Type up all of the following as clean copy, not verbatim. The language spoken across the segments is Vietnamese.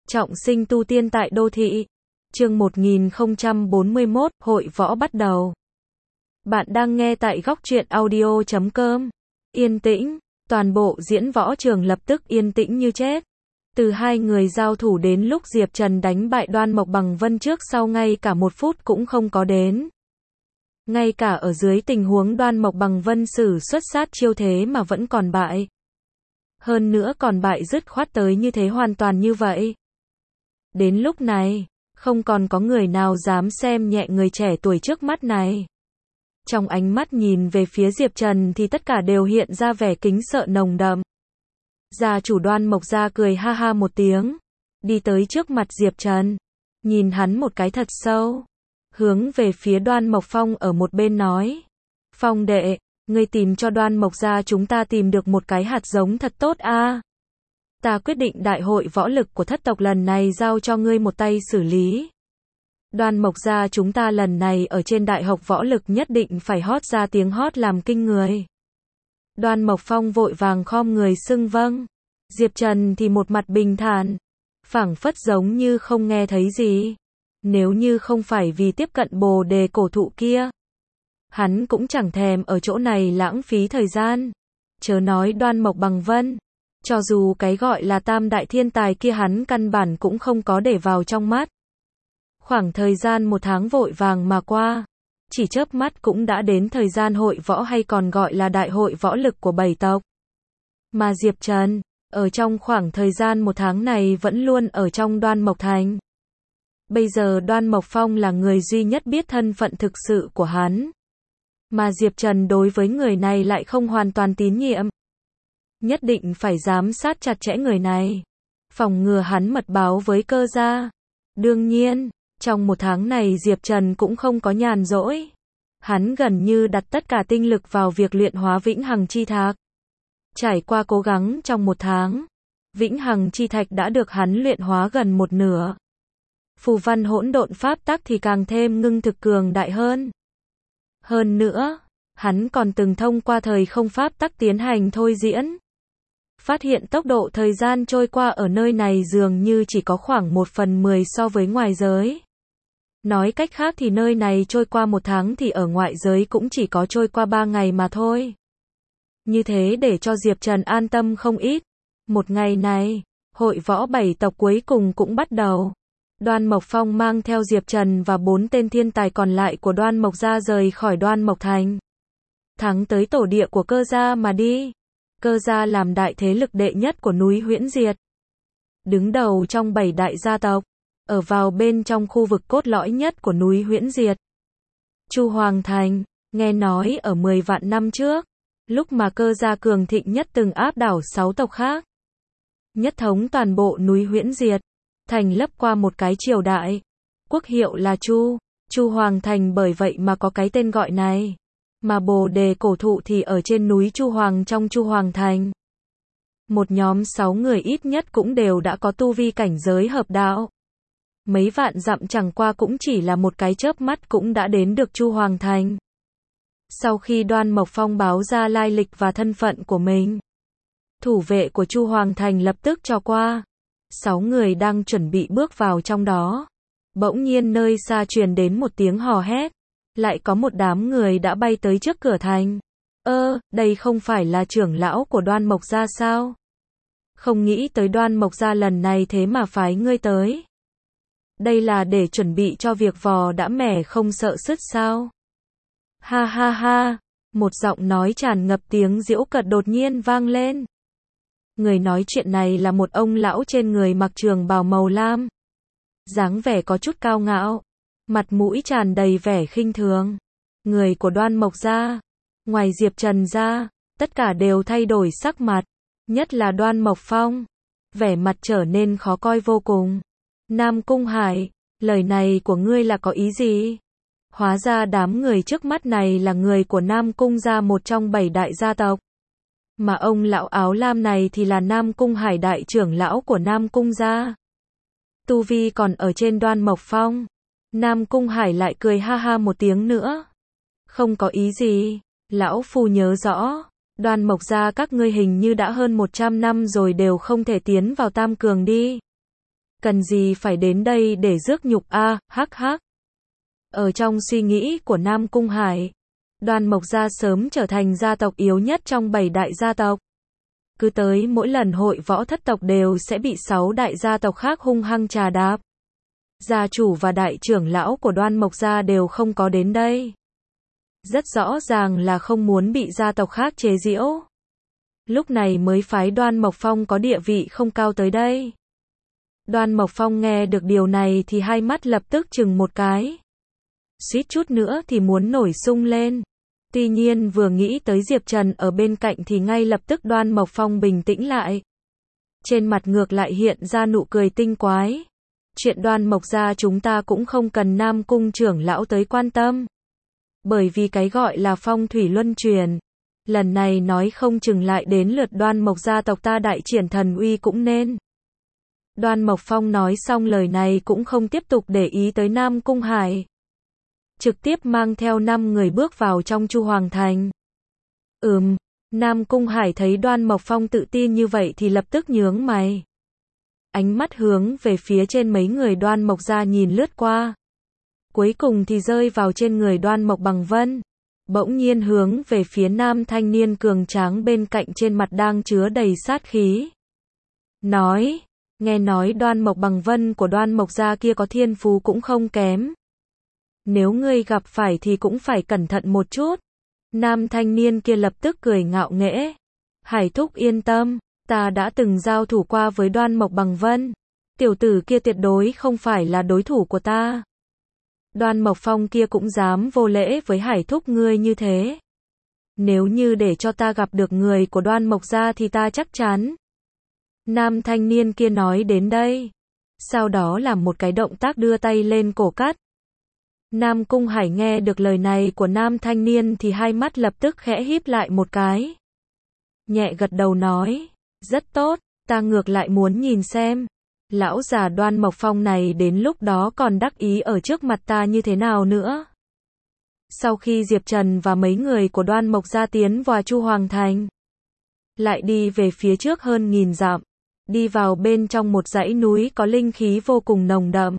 Trọng sinh tu tiên tại đô thị. Chương 1041, hội võ bắt đầu. Bạn đang nghe tại góc truyện audio.com. Yên tĩnh, toàn bộ diễn võ trường lập tức yên tĩnh như chết. Từ hai người giao thủ đến lúc Diệp Trần đánh bại Đoan Mộc Bằng Vân trước sau ngay cả một phút cũng không có đến. Ngay cả ở dưới tình huống Đoan Mộc Bằng Vân sử xuất sát chiêu thế mà vẫn còn bại. Hơn nữa còn bại dứt khoát tới như thế, hoàn toàn như vậy. Đến lúc này, không còn có người nào dám xem nhẹ người trẻ tuổi trước mắt này. Trong ánh mắt nhìn về phía Diệp Trần thì tất cả đều hiện ra vẻ kính sợ nồng đậm. Gia chủ Đoan Mộc gia cười ha ha một tiếng, đi tới trước mặt Diệp Trần, nhìn hắn một cái thật sâu, hướng về phía Đoan Mộc Phong ở một bên nói: "Phong đệ, ngươi tìm cho Đoan Mộc gia chúng ta tìm được một cái hạt giống thật tốt a. Ta quyết định đại hội võ lực của thất tộc lần này giao cho ngươi một tay xử lý. Đoan Mộc gia chúng ta lần này ở trên đại học võ lực nhất định phải hót ra tiếng hót làm kinh người." Đoan Mộc Phong vội vàng khom người xưng vâng. Diệp Trần thì một mặt bình thản, phảng phất giống như không nghe thấy gì. Nếu như không phải vì tiếp cận bồ đề cổ thụ kia, hắn cũng chẳng thèm ở chỗ này lãng phí thời gian. Chớ nói Đoan Mộc Bằng Vân, cho dù cái gọi là tam đại thiên tài kia hắn căn bản cũng không có để vào trong mắt. Khoảng thời gian một tháng vội vàng mà qua, chỉ chớp mắt cũng đã đến thời gian hội võ hay còn gọi là đại hội võ lực của bảy tộc. Mà Diệp Trần, ở trong khoảng thời gian một tháng này vẫn luôn ở trong Đoan Mộc Thành. Bây giờ Đoan Mộc Phong là người duy nhất biết thân phận thực sự của hắn. Mà Diệp Trần đối với người này lại không hoàn toàn tín nhiệm. Nhất định phải giám sát chặt chẽ người này, phòng ngừa hắn mật báo với Cơ gia. Đương nhiên, trong một tháng này Diệp Trần cũng không có nhàn rỗi. Hắn gần như đặt tất cả tinh lực vào việc luyện hóa Vĩnh Hằng Chi Thạch. Trải qua cố gắng trong một tháng, Vĩnh Hằng Chi Thạch đã được hắn luyện hóa gần một nửa. Phù văn hỗn độn pháp tắc thì càng thêm ngưng thực cường đại hơn. Hơn nữa, hắn còn từng thông qua thời không pháp tắc tiến hành thôi diễn. Phát hiện tốc độ thời gian trôi qua ở nơi này dường như chỉ có khoảng 1/10 so với ngoài giới. Nói cách khác thì nơi này trôi qua một tháng thì ở ngoại giới cũng chỉ có trôi qua 3 ngày mà thôi. Như thế để cho Diệp Trần an tâm không ít. Một ngày này, hội võ bảy tộc cuối cùng cũng bắt đầu. Đoan Mộc Phong mang theo Diệp Trần và 4 tên thiên tài còn lại của Đoan Mộc gia rời khỏi Đoan Mộc Thành, thắng tới tổ địa của Cơ gia mà đi. Cơ gia làm đại thế lực đệ nhất của núi Huyễn Diệt, đứng đầu trong 7 đại gia tộc, ở vào bên trong khu vực cốt lõi nhất của núi Huyễn Diệt. Chu Hoàng Thành, nghe nói ở 10 vạn năm trước, lúc mà Cơ gia cường thịnh nhất từng áp đảo 6 tộc khác, nhất thống toàn bộ núi Huyễn Diệt, thành lập qua một cái triều đại, quốc hiệu là Chu Hoàng Thành, bởi vậy mà có cái tên gọi này. Mà bồ đề cổ thụ thì ở trên núi Chu Hoàng trong Chu Hoàng Thành. Một nhóm 6 người ít nhất cũng đều đã có tu vi cảnh giới hợp đạo. Mấy vạn dặm chẳng qua cũng chỉ là một cái chớp mắt cũng đã đến được Chu Hoàng Thành. Sau khi Đoan Mộc Phong báo ra lai lịch và thân phận của mình, thủ vệ của Chu Hoàng Thành lập tức cho qua. 6 người đang chuẩn bị bước vào trong đó. Bỗng nhiên nơi xa truyền đến một tiếng hò hét. Lại có một đám người đã bay tới trước cửa thành. Đây không phải là trưởng lão của Đoan Mộc gia sao? Không nghĩ tới Đoan Mộc gia lần này thế mà phái ngươi tới. Đây là để chuẩn bị cho việc vò đã mẻ không sợ sứt sao? Ha ha ha, một giọng nói tràn ngập tiếng giễu cợt đột nhiên vang lên. Người nói chuyện này là một ông lão trên người mặc trường bào màu lam, dáng vẻ có chút cao ngạo, mặt mũi tràn đầy vẻ khinh thường. Người của Đoan Mộc gia, ngoài Diệp Trần ra, tất cả đều thay đổi sắc mặt, nhất là Đoan Mộc Phong, vẻ mặt trở nên khó coi vô cùng. Nam Cung Hải, lời này của ngươi là có ý gì? Hóa ra đám người trước mắt này là người của Nam Cung gia, một trong 7 đại gia tộc. Mà ông lão áo lam này thì là Nam Cung Hải, đại trưởng lão của Nam Cung gia. Tu vi còn ở trên Đoan Mộc Phong. Nam Cung Hải lại cười ha ha một tiếng nữa. Không có ý gì, lão phu nhớ rõ, Đoan Mộc gia các ngươi hình như đã hơn 100 năm rồi đều không thể tiến vào tam cường đi. Cần gì phải đến đây để rước nhục a, hắc hắc. Ở trong suy nghĩ của Nam Cung Hải, Đoan Mộc gia sớm trở thành gia tộc yếu nhất trong 7 đại gia tộc. Cứ tới mỗi lần hội võ thất tộc đều sẽ bị 6 đại gia tộc khác hung hăng trà đạp. Gia chủ và đại trưởng lão của Đoan Mộc gia đều không có đến đây. Rất rõ ràng là không muốn bị gia tộc khác chế giễu. Lúc này mới phái Đoan Mộc Phong có địa vị không cao tới đây. Đoan Mộc Phong nghe được điều này thì hai mắt lập tức chừng một cái. Suýt chút nữa thì muốn nổi sung lên. Tuy nhiên vừa nghĩ tới Diệp Trần ở bên cạnh thì ngay lập tức Đoan Mộc Phong bình tĩnh lại. Trên mặt ngược lại hiện ra nụ cười tinh quái. Chuyện Đoan Mộc gia chúng ta cũng không cần Nam Cung trưởng lão tới quan tâm. Bởi vì cái gọi là phong thủy luân chuyển. Lần này nói không chừng lại đến lượt Đoan Mộc gia tộc ta đại triển thần uy cũng nên. Đoan Mộc Phong nói xong lời này cũng không tiếp tục để ý tới Nam Cung Hải. Trực tiếp mang theo 5 người bước vào trong Chu Hoàng Thành. Nam Cung Hải thấy Đoan Mộc Phong tự tin như vậy thì lập tức nhướng mày. Ánh mắt hướng về phía trên mấy người Đoan Mộc gia nhìn lướt qua. Cuối cùng thì rơi vào trên người Đoan Mộc Bằng Vân. Bỗng nhiên hướng về phía nam thanh niên cường tráng bên cạnh trên mặt đang chứa đầy sát khí. Nói, nghe nói Đoan Mộc Bằng Vân của Đoan Mộc gia kia có thiên phú cũng không kém. Nếu ngươi gặp phải thì cũng phải cẩn thận một chút. Nam thanh niên kia lập tức cười ngạo nghễ. Hải thúc yên tâm, ta đã từng giao thủ qua với Đoan Mộc Bằng Vân. Tiểu tử kia tuyệt đối không phải là đối thủ của ta. Đoan Mộc Phong kia cũng dám vô lễ với Hải thúc ngươi như thế. Nếu như để cho ta gặp được người của Đoan Mộc gia thì ta chắc chắn. Nam thanh niên kia nói đến đây. Sau đó làm một cái động tác đưa tay lên cổ cắt. Nam Cung Hải nghe được lời này của nam thanh niên thì hai mắt lập tức khẽ híp lại một cái. Nhẹ gật đầu nói, rất tốt, ta ngược lại muốn nhìn xem. Lão già Đoan Mộc Phong này đến lúc đó còn đắc ý ở trước mặt ta như thế nào nữa. Sau khi Diệp Trần và mấy người của Đoan Mộc gia tiến vào Chu Hoàng Thành, lại đi về phía trước hơn 1000 dặm, đi vào bên trong một dãy núi có linh khí vô cùng nồng đậm.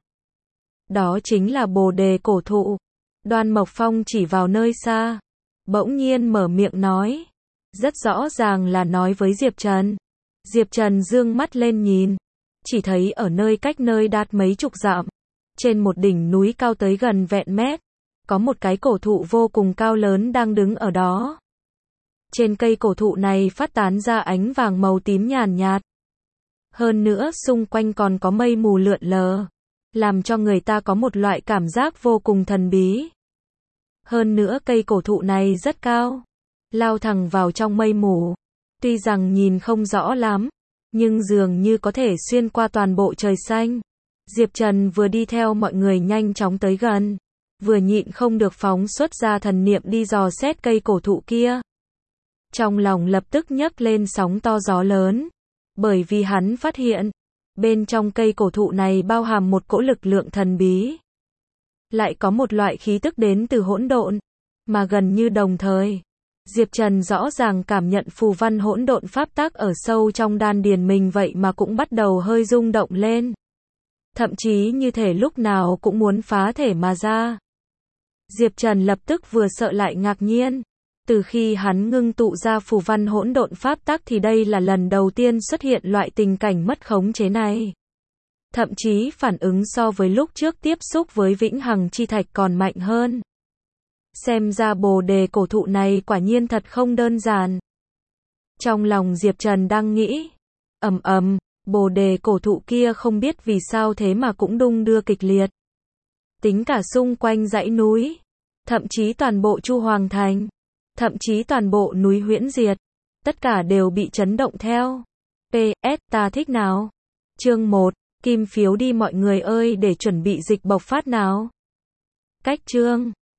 Đó chính là Bồ Đề cổ thụ. Đoan Mộc Phong chỉ vào nơi xa, bỗng nhiên mở miệng nói, rất rõ ràng là nói với Diệp Trần. Diệp Trần dương mắt lên nhìn, chỉ thấy ở nơi cách nơi đạt mấy chục dặm, trên một đỉnh núi cao tới gần vẹn mét, có một cái cổ thụ vô cùng cao lớn đang đứng ở đó. Trên cây cổ thụ này phát tán ra ánh vàng màu tím nhàn nhạt. Hơn nữa xung quanh còn có mây mù lượn lờ, làm cho người ta có một loại cảm giác vô cùng thần bí. Hơn nữa cây cổ thụ này rất cao, lao thẳng vào trong mây mù. Tuy rằng nhìn không rõ lắm, nhưng dường như có thể xuyên qua toàn bộ trời xanh. Diệp Trần vừa đi theo mọi người nhanh chóng tới gần, vừa nhịn không được phóng xuất ra thần niệm đi dò xét cây cổ thụ kia. Trong lòng lập tức nhấc lên sóng to gió lớn, bởi vì hắn phát hiện, bên trong cây cổ thụ này bao hàm một cỗ lực lượng thần bí. Lại có một loại khí tức đến từ hỗn độn, mà gần như đồng thời. Diệp Trần rõ ràng cảm nhận phù văn hỗn độn pháp tắc ở sâu trong đan điền mình vậy mà cũng bắt đầu hơi rung động lên. Thậm chí như thể lúc nào cũng muốn phá thể mà ra. Diệp Trần lập tức vừa sợ lại ngạc nhiên. Từ khi hắn ngưng tụ ra phù văn hỗn độn pháp tắc thì đây là lần đầu tiên xuất hiện loại tình cảnh mất khống chế này. Thậm chí phản ứng so với lúc trước tiếp xúc với Vĩnh Hằng Chi Thạch còn mạnh hơn. Xem ra Bồ Đề cổ thụ này quả nhiên thật không đơn giản. Trong lòng Diệp Trần đang nghĩ, Bồ Đề cổ thụ kia không biết vì sao thế mà cũng đung đưa kịch liệt. Tính cả xung quanh dãy núi, thậm chí toàn bộ Chu Hoàng Thành, thậm chí toàn bộ núi Huyễn Diệt, tất cả đều bị chấn động theo. PS, ta thích nào? Chương 1, kim phiếu đi mọi người ơi để chuẩn bị dịch bộc phát nào. Cách chương